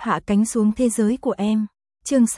hạ cánh xuống thế giới của em. Chương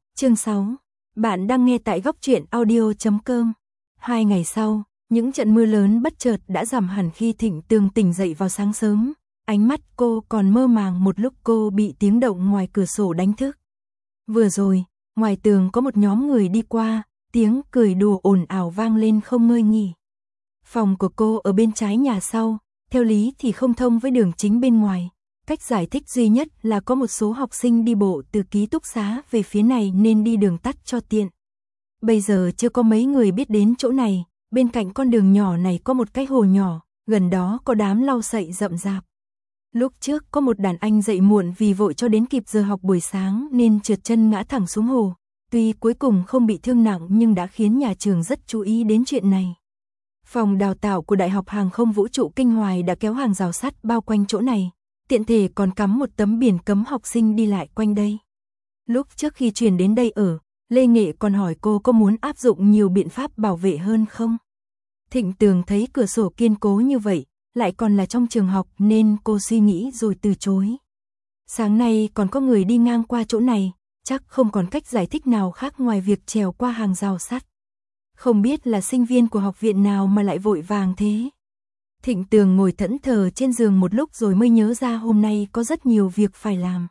6. Bạn đang nghe tại góc truyện audio.com. 2 ngày sau, những trận mưa lớn bất chợt đã giảm hẳn khi Thịnh Tường tỉnh dậy vào sáng sớm. Ánh mắt cô còn mơ màng một lúc cô bị tiếng động ngoài cửa sổ đánh thức. Vừa rồi, ngoài tường có một nhóm người đi qua, tiếng cười đùa ồn ào vang lên không ngơi nghỉ. Phòng của cô ở bên trái nhà sau, theo lý thì không thông với đường chính bên ngoài. Cách giải thích duy nhất là có một số học sinh đi bộ từ ký túc xá về phía này nên đi đường tắt cho tiện. Bây giờ chưa có mấy người biết đến chỗ này, bên cạnh con đường nhỏ này có một cái hồ nhỏ, gần đó có đám lau sậy rậm rạp. Lúc trước có một đàn anh dậy muộn vì vội cho đến kịp giờ học buổi sáng nên trượt chân ngã thẳng xuống hồ. Tuy cuối cùng không bị thương nặng nhưng đã khiến nhà trường rất chú ý đến chuyện này. Phòng đào tạo của Đại học Hàng không Vũ trụ Kinh Hoài đã kéo hàng rào sắt bao quanh chỗ này, tiện thể còn cắm một tấm biển cấm học sinh đi lại quanh đây. Lúc trước khi chuyển đến đây ở, Lê Nghệ còn hỏi cô có muốn áp dụng nhiều biện pháp bảo vệ hơn không. Thịnh Tường thấy cửa sổ kiên cố như vậy, lại còn là trong trường học nên cô suy nghĩ rồi từ chối. Sáng nay còn có người đi ngang qua chỗ này, chắc không còn cách giải thích nào khác ngoài việc trèo qua hàng rào sắt. Không biết là sinh viên của học viện nào mà lại vội vàng thế. Thịnh Tường ngồi thẫn thờ trên giường một lúc rồi mới nhớ ra hôm nay có rất nhiều việc phải làm.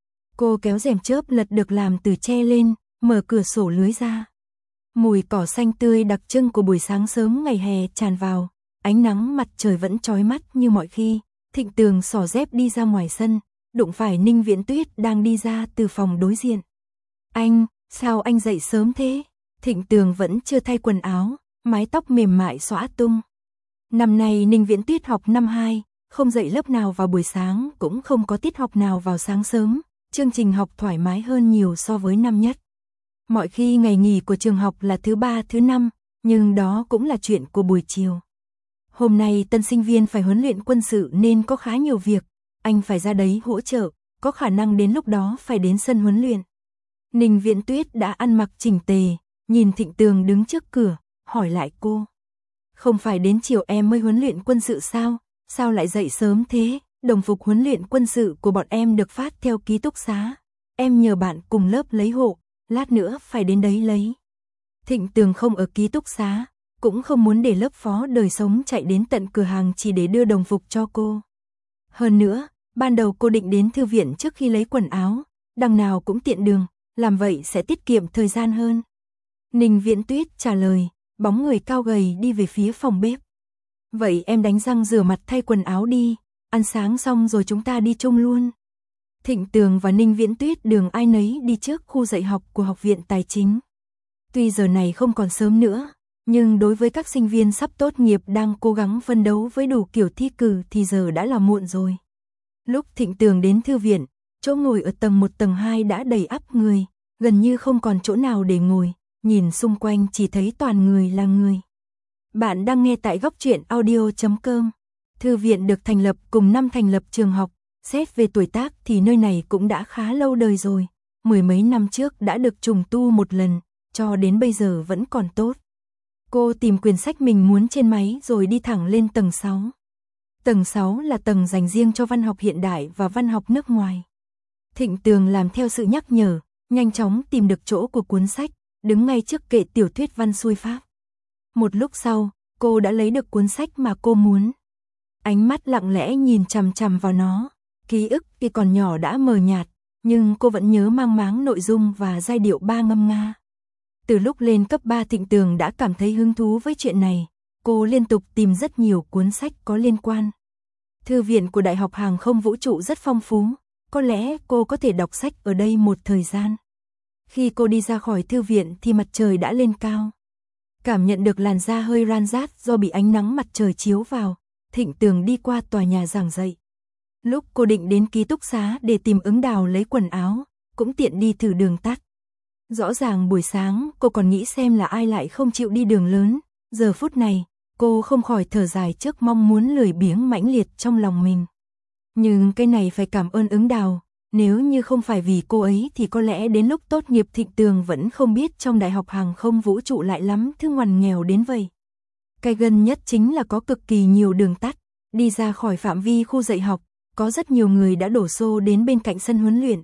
Cô kéo rèm chớp lật được làm từ tre lên, mở cửa sổ lưới ra. Mùi cỏ xanh tươi đặc trưng của buổi sáng sớm ngày hè tràn vào, ánh nắng mặt trời vẫn chói mắt như mọi khi. Thịnh Tường xỏ dép đi ra ngoài sân, đụng phải Ninh Viễn Tuyết đang đi ra từ phòng đối diện. Anh, sao anh dậy sớm thế? Thịnh Tường vẫn chưa thay quần áo, mái tóc mềm mại xõa tung. Năm nay Ninh Viễn Tuyết học năm 2, không dạy lớp nào vào buổi sáng, cũng không có tiết học nào vào sáng sớm, chương trình học thoải mái hơn nhiều so với năm nhất. Mọi khi ngày nghỉ của trường học là thứ 3, thứ 5, nhưng đó cũng là chuyện của buổi chiều. Hôm nay tân sinh viên phải huấn luyện quân sự nên có khá nhiều việc, anh phải ra đấy hỗ trợ, có khả năng đến lúc đó phải đến sân huấn luyện. Ninh Viễn Tuyết đã ăn mặc chỉnh tề, nhìn Thịnh Tường đứng trước cửa, hỏi lại cô. Không phải đến chiều em mới huấn luyện quân sự sao? Sao lại dậy sớm thế? Đồng phục huấn luyện quân sự của bọn em được phát theo ký túc xá. Em nhờ bạn cùng lớp lấy hộ, lát nữa phải đến đấy lấy. Thịnh Tường không ở ký túc xá, cũng không muốn để lớp phó đời sống chạy đến tận cửa hàng chỉ để đưa đồng phục cho cô. Hơn nữa, ban đầu cô định đến thư viện trước khi lấy quần áo, đằng nào cũng tiện đường, làm vậy sẽ tiết kiệm thời gian hơn. Ninh Viễn Tuyết trả lời, bóng người cao gầy đi về phía phòng bếp. Vậy em đánh răng rửa mặt thay quần áo đi, ăn sáng xong rồi chúng ta đi chung luôn. Thịnh Tường và Ninh Viễn Tuyết đường ai nấy đi trước khu dạy học của Học viện Tài chính. Tuy giờ này không còn sớm nữa, nhưng đối với các sinh viên sắp tốt nghiệp đang cố gắng phân đấu với đủ kiểu thi cử thì giờ đã là muộn rồi. Lúc Thịnh Tường đến thư viện, chỗ ngồi ở tầng 1 tầng 2 đã đầy ắp người, gần như không còn chỗ nào để ngồi, nhìn xung quanh chỉ thấy toàn người là người. Bạn đang nghe tại góc truyện audio.com. Thư viện được thành lập cùng năm thành lập trường học, xét về tuổi tác thì nơi này cũng đã khá lâu đời rồi, mười mấy năm trước đã được trùng tu một lần, cho đến bây giờ vẫn còn tốt. Cô tìm quyển sách mình muốn trên máy rồi đi thẳng lên tầng 6. Tầng 6 là tầng dành riêng cho văn học hiện đại và văn học nước ngoài. Thịnh Tường làm theo sự nhắc nhở, nhanh chóng tìm được chỗ của cuốn sách, đứng ngay trước kệ tiểu thuyết văn xuôi Pháp. Một lúc sau, cô đã lấy được cuốn sách mà cô muốn. Ánh mắt lặng lẽ nhìn chằm chằm vào nó, ký ức khi còn nhỏ đã mờ nhạt, nhưng cô vẫn nhớ mang máng nội dung và giai điệu ba ngâm nga. Từ lúc lên cấp 3 Thịnh Tường đã cảm thấy hứng thú với chuyện này, cô liên tục tìm rất nhiều cuốn sách có liên quan. Thư viện của Đại học Hàng không Vũ trụ rất phong phú, có lẽ cô có thể đọc sách ở đây một thời gian. Khi cô đi ra khỏi thư viện thì mặt trời đã lên cao. Cảm nhận được làn da hơi ran rát do bị ánh nắng mặt trời chiếu vào, Thịnh Tường đi qua tòa nhà giảng dạy. Lúc cô định đến ký túc xá để tìm Ứng Đào lấy quần áo, cũng tiện đi thử đường tắt. Rõ ràng buổi sáng cô còn nghĩ xem là ai lại không chịu đi đường lớn, giờ phút này, cô không khỏi thở dài trước mong muốn lười biếng mãnh liệt trong lòng mình. Nhưng cái này phải cảm ơn Ứng Đào, nếu như không phải vì cô ấy thì có lẽ đến lúc tốt nghiệp Thịnh Tường vẫn không biết trong Đại học Hàng không Vũ trụ lại lắm thứ ngoằn nghèo đến vậy. Cái gần nhất chính là có cực kỳ nhiều đường tắt, đi ra khỏi phạm vi khu dạy học, có rất nhiều người đã đổ xô đến bên cạnh sân huấn luyện,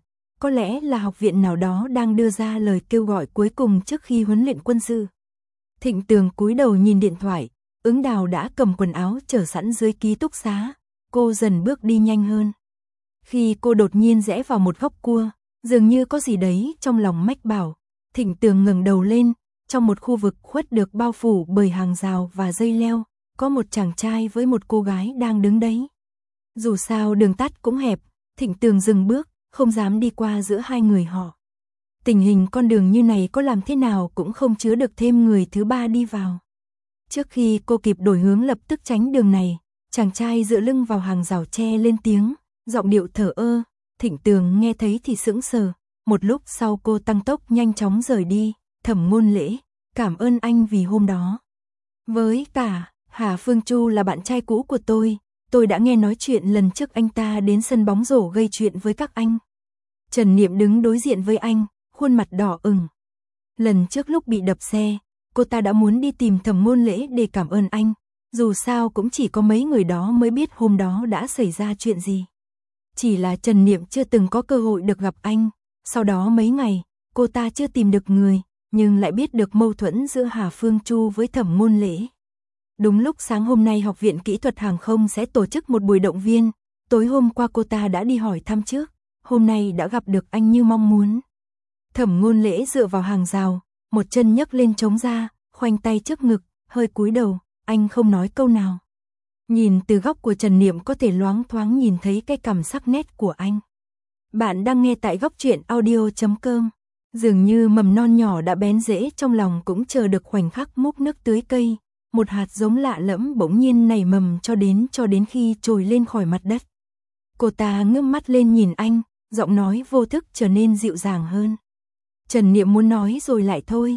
có lẽ là học viện nào đó đang đưa ra lời kêu gọi cuối cùng trước khi huấn luyện quân sự. Thịnh Tường cúi đầu nhìn điện thoại, Ứng Đào đã cầm quần áo chờ sẵn dưới ký túc xá, cô dần bước đi nhanh hơn. Khi cô đột nhiên rẽ vào một góc cua, dường như có gì đấy trong lòng mách bảo, Thịnh Tường ngẩng đầu lên, trong một khu vực khuất được bao phủ bởi hàng rào và dây leo, có một chàng trai với một cô gái đang đứng đấy. Dù sao đường tắt cũng hẹp, Thịnh Tường dừng bước, không dám đi qua giữa hai người họ. Tình hình con đường như này có làm thế nào cũng không chứa được thêm người thứ ba đi vào. Trước khi cô kịp đổi hướng lập tức tránh đường này, chàng trai dựa lưng vào hàng rào tre lên tiếng, giọng điệu thờ ơ. Thịnh Tường nghe thấy thì sững sờ, một lúc sau cô tăng tốc nhanh chóng rời đi. Thẩm Ngôn Lễ, cảm ơn anh vì hôm đó. Với cả, Hà Phương Chu là bạn trai cũ của tôi đã nghe nói chuyện lần trước anh ta đến sân bóng rổ gây chuyện với các anh. Trần Niệm đứng đối diện với anh, khuôn mặt đỏ ửng. Lần trước lúc bị đập xe, cô ta đã muốn đi tìm Thẩm Ngôn Lễ để cảm ơn anh, dù sao cũng chỉ có mấy người đó mới biết hôm đó đã xảy ra chuyện gì. Chỉ là Trần Niệm chưa từng có cơ hội được gặp anh, sau đó mấy ngày, cô ta chưa tìm được người, nhưng lại biết được mâu thuẫn giữa Hà Phương Chu với Thẩm Ngôn Lễ. Đúng lúc sáng hôm nay Học viện Kỹ thuật Hàng không sẽ tổ chức một buổi động viên, tối hôm qua cô ta đã đi hỏi thăm trước, hôm nay đã gặp được anh như mong muốn. Thẩm Ngôn Lễ dựa vào hàng rào, một chân nhấc lên chống ra, khoanh tay trước ngực, hơi cúi đầu, anh không nói câu nào. Nhìn từ góc của Trần Niệm có thể loáng thoáng nhìn thấy cái cằm sắc nét của anh. Bạn đang nghe tại góc truyện audio.com. Dường như mầm non nhỏ đã bén rễ trong lòng cũng chờ được khoảnh khắc múc nước tưới cây, một hạt giống lạ lẫm bỗng nhiên nảy mầm cho đến khi trồi lên khỏi mặt đất. Cô ta ngước mắt lên nhìn anh, giọng nói vô thức trở nên dịu dàng hơn. Trần Niệm muốn nói rồi lại thôi,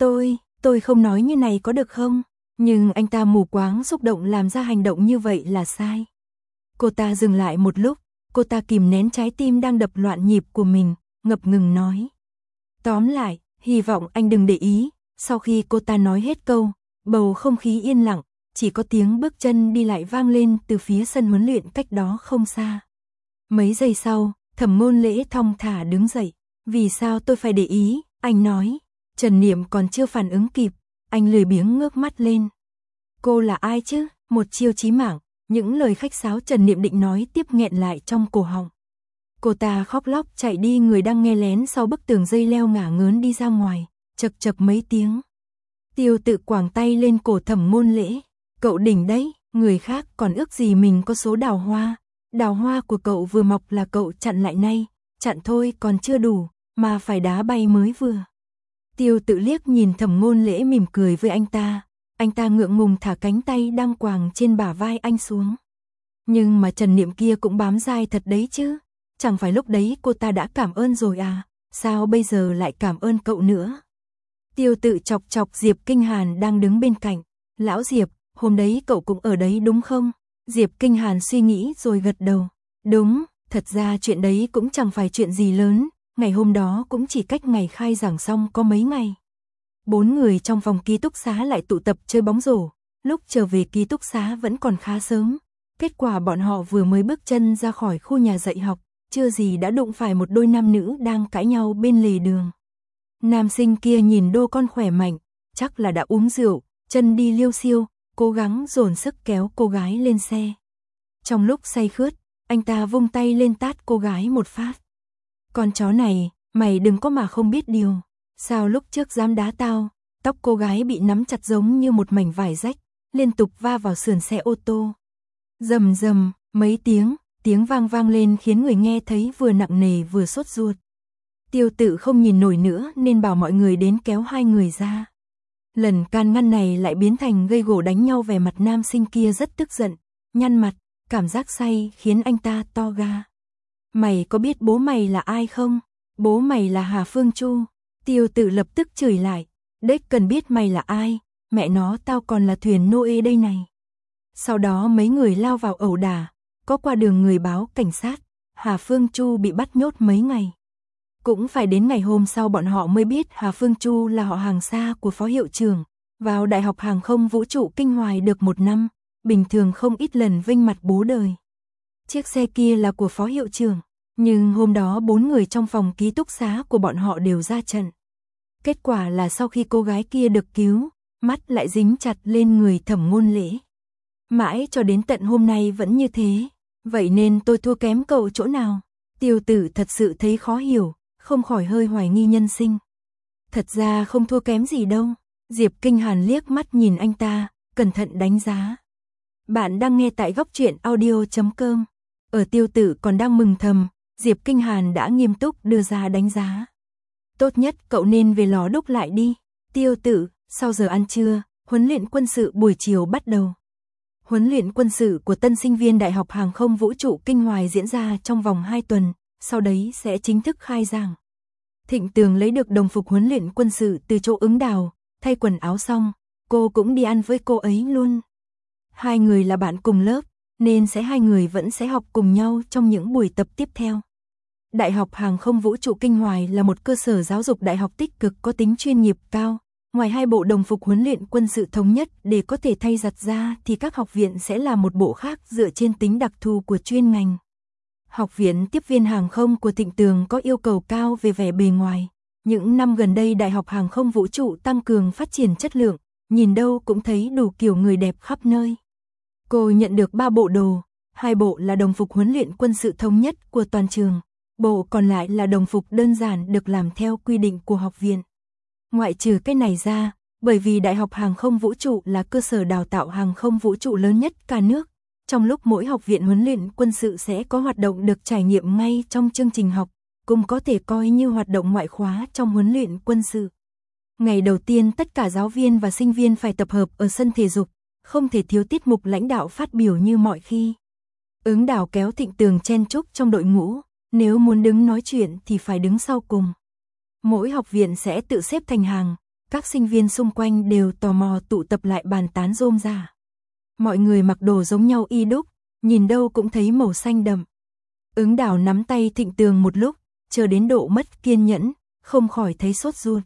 tôi không nói như này có được không? Nhưng anh ta mù quáng xúc động làm ra hành động như vậy là sai. Cô ta dừng lại một lúc, cô ta kìm nén trái tim đang đập loạn nhịp của mình, ngập ngừng nói. Tóm lại, hy vọng anh đừng để ý. Sau khi cô ta nói hết câu, bầu không khí yên lặng, chỉ có tiếng bước chân đi lại vang lên từ phía sân huấn luyện cách đó không xa. Mấy giây sau, Thẩm Ngôn Lễ thong thả đứng dậy. Vì sao tôi phải để ý, anh nói. Trần Niệm còn chưa phản ứng kịp, anh lười biếng ngước mắt lên. Cô là ai chứ? Một chiêu chí mạng, những lời khách sáo Trần Niệm định nói tiếp nghẹn lại trong cổ họng. Cô ta khóc lóc chạy đi, người đang nghe lén sau bức tường dây leo ngả ngớn đi ra ngoài, chật chật mấy tiếng. Tiêu Tự quàng tay lên cổ Thẩm Ngôn Lễ. Cậu đỉnh đấy, người khác còn ước gì mình có số đào hoa. Đào hoa của cậu vừa mọc là cậu chặn lại nay, chặn thôi còn chưa đủ, mà phải đá bay mới vừa. Tiêu Tự liếc nhìn Thẩm Ngôn Lễ mỉm cười với anh ta ngượng ngùng thả cánh tay đang quàng trên bả vai anh xuống. Nhưng mà Trần Niệm kia cũng bám dai thật đấy chứ, chẳng phải lúc đấy cô ta đã cảm ơn rồi à, sao bây giờ lại cảm ơn cậu nữa? Tiêu Tự chọc chọc Diệp Kinh Hàn đang đứng bên cạnh. Lão Diệp, hôm đấy cậu cũng ở đấy đúng không? Diệp Kinh Hàn suy nghĩ rồi gật đầu. Đúng, thật ra chuyện đấy cũng chẳng phải chuyện gì lớn, ngày hôm đó cũng chỉ cách ngày khai giảng xong có mấy ngày. 4 người trong phòng ký túc xá lại tụ tập chơi bóng rổ, lúc trở về ký túc xá vẫn còn khá sớm. Kết quả bọn họ vừa mới bước chân ra khỏi khu nhà dạy học, chưa gì đã đụng phải một đôi nam nữ đang cãi nhau bên lề đường. Nam sinh kia nhìn đô con khỏe mạnh, chắc là đã uống rượu, chân đi liêu xiêu, cố gắng dồn sức kéo cô gái lên xe. Trong lúc say khướt, anh ta vung tay lên tát cô gái một phát. Con chó này, mày đừng có mà không biết điều. Sao lúc trước dám đá tao? Tóc cô gái bị nắm chặt giống như một mảnh vải rách, liên tục va vào sườn xe ô tô. Rầm rầm, mấy tiếng vang vang lên khiến người nghe thấy vừa nặng nề vừa sốt ruột. Tiêu Tự không nhìn nổi nữa nên bảo mọi người đến kéo hai người ra. Lần can ngăn này lại biến thành gây gổ đánh nhau, vẻ mặt nam sinh kia rất tức giận, nhăn mặt, cảm giác say khiến anh ta to ga. Mày có biết bố mày là ai không? Bố mày là Hà Phương Chu. Tiêu Tự lập tức chửi lại, đếch cần biết mày là ai, mẹ nó tao còn là thuyền Noe đây này. Sau đó mấy người lao vào ẩu đả, có qua đường người báo cảnh sát, Hà Phương Chu bị bắt nhốt mấy ngày. Cũng phải đến ngày hôm sau bọn họ mới biết Hà Phương Chu là họ hàng xa của phó hiệu trưởng, vào Đại học Hàng không Vũ trụ Kinh Hoài được 1 năm, bình thường không ít lần vênh mặt bố đời. Chiếc xe kia là của phó hiệu trưởng, Nhưng hôm đó 4 người trong phòng ký túc xá của bọn họ đều ra trận. Kết quả là sau khi cô gái kia được cứu, mắt lại dính chặt lên người Thẩm Ngôn Lễ. Mãi cho đến tận hôm nay vẫn như thế. Vậy nên tôi thua kém cậu chỗ nào? Tiêu Tử thật sự thấy khó hiểu, không khỏi hơi hoài nghi nhân sinh. Thật ra không thua kém gì đâu. Diệp Kinh Hàn liếc mắt nhìn anh ta, cẩn thận đánh giá. Bạn đang nghe tại góc truyện audio.com. Ở Tiêu Tử còn đang mừng thầm, Diệp Kinh Hàn đã nghiêm túc đưa ra đánh giá. Tốt nhất cậu nên về lò đúc lại đi. Tiêu Tử, sau giờ ăn trưa, huấn luyện quân sự buổi chiều bắt đầu. Huấn luyện quân sự của tân sinh viên Đại học Hàng không Vũ trụ Kinh Hoài diễn ra trong vòng 2 tuần, sau đấy sẽ chính thức khai giảng. Thịnh Tường lấy được đồng phục huấn luyện quân sự từ chỗ Ứng Đào, thay quần áo xong, cô cũng đi ăn với cô ấy luôn. Hai người là bạn cùng lớp, nên hai người vẫn sẽ học cùng nhau trong những buổi tập tiếp theo. Đại học Hàng không Vũ trụ Kinh Hoài là một cơ sở giáo dục đại học tích cực có tính chuyên nghiệp cao. Ngoài 2 bộ đồng phục huấn luyện quân sự thống nhất để có thể thay giặt ra thì các học viện sẽ là một bộ khác dựa trên tính đặc thù của chuyên ngành. Học viện tiếp viên hàng không của Thịnh Tường có yêu cầu cao về vẻ bề ngoài. Những năm gần đây Đại học Hàng không Vũ trụ tăng cường phát triển chất lượng, nhìn đâu cũng thấy đủ kiểu người đẹp khắp nơi. Cô nhận được 3 bộ đồ, 2 bộ là đồng phục huấn luyện quân sự thống nhất của toàn trường, bộ còn lại là đồng phục đơn giản được làm theo quy định của học viện. Ngoại trừ cái này ra, bởi vì Đại học Hàng không Vũ trụ là cơ sở đào tạo hàng không vũ trụ lớn nhất cả nước, trong lúc mỗi học viện huấn luyện quân sự sẽ có hoạt động được trải nghiệm ngay trong chương trình học, cũng có thể coi như hoạt động ngoại khóa trong huấn luyện quân sự. Ngày đầu tiên tất cả giáo viên và sinh viên phải tập hợp ở sân thể dục, không thể thiếu tiết mục lãnh đạo phát biểu như mọi khi. Ứng Đào kéo Thịnh Tường chen chúc trong đội ngũ, nếu muốn đứng nói chuyện thì phải đứng sau cùng. Mỗi học viện sẽ tự xếp thành hàng, các sinh viên xung quanh đều tò mò tụ tập lại bàn tán rôm rả. Mọi người mặc đồ giống nhau y đúc, nhìn đâu cũng thấy màu xanh đậm. Ứng Đào nắm tay Thịnh Tường một lúc, chờ đến độ mất kiên nhẫn, không khỏi thấy sốt ruột.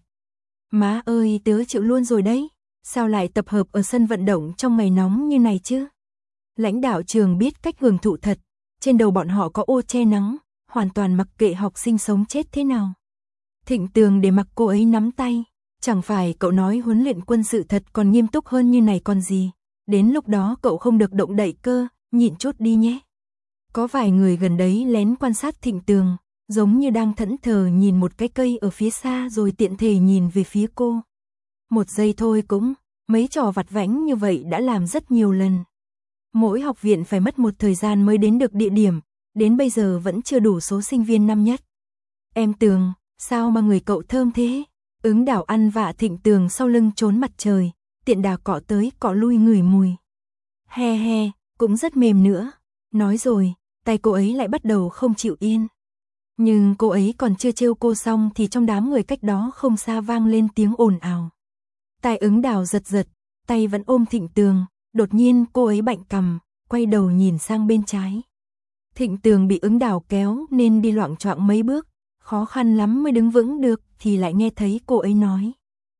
Má ơi, tớ chịu luôn rồi đấy, sao lại tập hợp ở sân vận động trong ngày nóng như này chứ? Lãnh đạo trường biết cách hưởng thụ thật, trên đầu bọn họ có ô che nắng, hoàn toàn mặc kệ học sinh sống chết thế nào. Thịnh Tường để mặc cô ấy nắm tay, chẳng phải cậu nói huấn luyện quân sự thật còn nghiêm túc hơn như này còn gì, đến lúc đó cậu không được động đậy cơ, nhịn chút đi nhé. Có vài người gần đấy lén quan sát Thịnh Tường, giống như đang thẫn thờ nhìn một cái cây ở phía xa rồi tiện thể nhìn về phía cô. Một giây thôi cũng, mấy trò vặt vãnh như vậy đã làm rất nhiều lần. Mỗi học viện phải mất một thời gian mới đến được địa điểm, đến bây giờ vẫn chưa đủ số sinh viên năm nhất. Em Tường, sao mà người cậu thơm thế? Ứng Đào ăn vạ Thịnh Tường sau lưng trốn mặt trời, tiện đà cọ tới cọ lui ngửi mùi. He he, cũng rất mềm nữa. Nói rồi, tay cô ấy lại bắt đầu không chịu yên. Nhưng cô ấy còn chưa trêu cô xong thì trong đám người cách đó không xa vang lên tiếng ồn ào. Tai Ứng Đào giật giật, tay vẫn ôm Thịnh Tường, đột nhiên cô ấy bạnh cằm, quay đầu nhìn sang bên trái. Thịnh Tường bị Ứng Đào kéo nên đi loạng choạng mấy bước, khó khăn lắm mới đứng vững được thì lại nghe thấy cô ấy nói.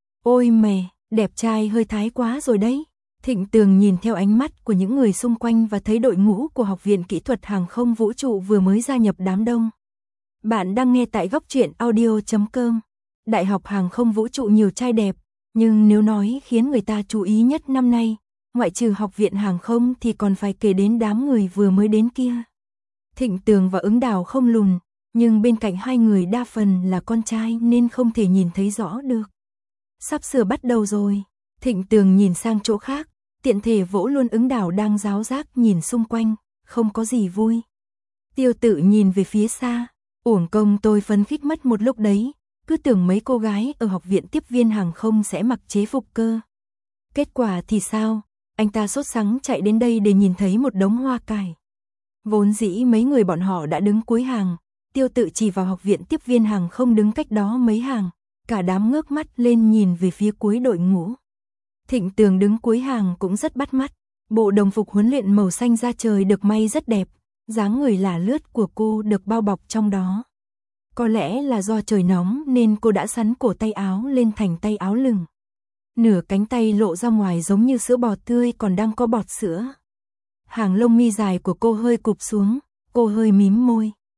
Ôi mẹ, đẹp trai hơi thái quá rồi đấy. Thịnh Tường nhìn theo ánh mắt của những người xung quanh và thấy đội ngũ của Học viện Kỹ thuật Hàng không Vũ trụ vừa mới gia nhập đám đông. Bạn đang nghe tại góc truyện audio.com. Đại học Hàng không Vũ trụ nhiều trai đẹp, nhưng nếu nói khiến người ta chú ý nhất năm nay, ngoại trừ Học viện Hàng không thì còn phải kể đến đám người vừa mới đến kia. Thịnh Tường và Ứng Đào không lùn, nhưng bên cạnh hai người đa phần là con trai nên không thể nhìn thấy rõ được. Sắp sửa bắt đầu rồi. Thịnh Tường nhìn sang chỗ khác, tiện thể vỗ luôn Ứng Đào đang ráo rác nhìn xung quanh, không có gì vui. Tiêu Tự nhìn về phía xa, uổng công tôi phấn khích mất một lúc đấy, cứ tưởng mấy cô gái ở học viện tiếp viên hàng không sẽ mặc chế phục cơ. Kết quả thì sao? Anh ta sốt sắng chạy đến đây để nhìn thấy một đống hoa cải. Vốn dĩ mấy người bọn họ đã đứng cuối hàng, Tiêu Tự chỉ vào học viện tiếp viên hàng không đứng cách đó mấy hàng, cả đám ngước mắt lên nhìn về phía cuối đội ngũ. Thịnh Tường đứng cuối hàng cũng rất bắt mắt, bộ đồng phục huấn luyện màu xanh da trời được may rất đẹp, dáng người lả lướt của cô được bao bọc trong đó. Có lẽ là do trời nóng nên cô đã sắn cổ tay áo lên thành tay áo lửng. Nửa cánh tay lộ ra ngoài giống như sữa bò tươi còn đang có bọt sữa. Hàng lông mi dài của cô hơi cụp xuống, cô hơi mím môi.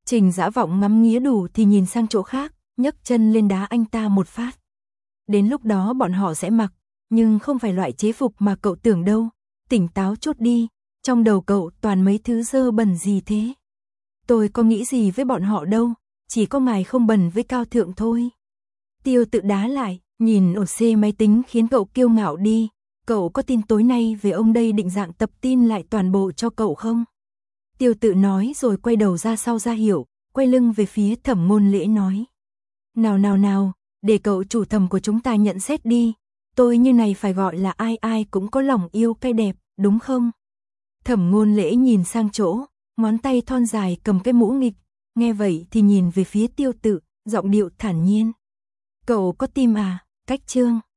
Trình Dã Vọng ngắm nghía đủ thì nhìn sang chỗ khác, nhấc chân lên đá anh ta một phát. Đến lúc đó bọn họ sẽ mặc, nhưng không phải loại chế phục mà cậu tưởng đâu, tỉnh táo chút đi, trong đầu cậu toàn mấy thứ dơ bẩn gì thế. Tôi có nghĩ gì với bọn họ đâu, chỉ có ngài không bẩn với Cao Thượng thôi. Tiêu Tự đá lại, nhìn ổ C máy tính khiến cậu kiêu ngạo đi, cậu có tin tối nay về ông đây định dạng tập tin lại toàn bộ cho cậu không? Tiêu Tự nói rồi quay đầu ra sau ra hiệu, quay lưng về phía Thẩm Ngôn Lễ nói. Nào, để cậu chủ thẩm của chúng ta nhận xét đi, tôi như này phải gọi là ai ai cũng có lòng yêu cái đẹp, đúng không? Thẩm Ngôn Lễ nhìn sang chỗ, ngón tay thon dài cầm cái mũ nghịch, nghe vậy thì nhìn về phía Tiêu Tự, giọng điệu thản nhiên. Cậu có tim à, Cách Trương?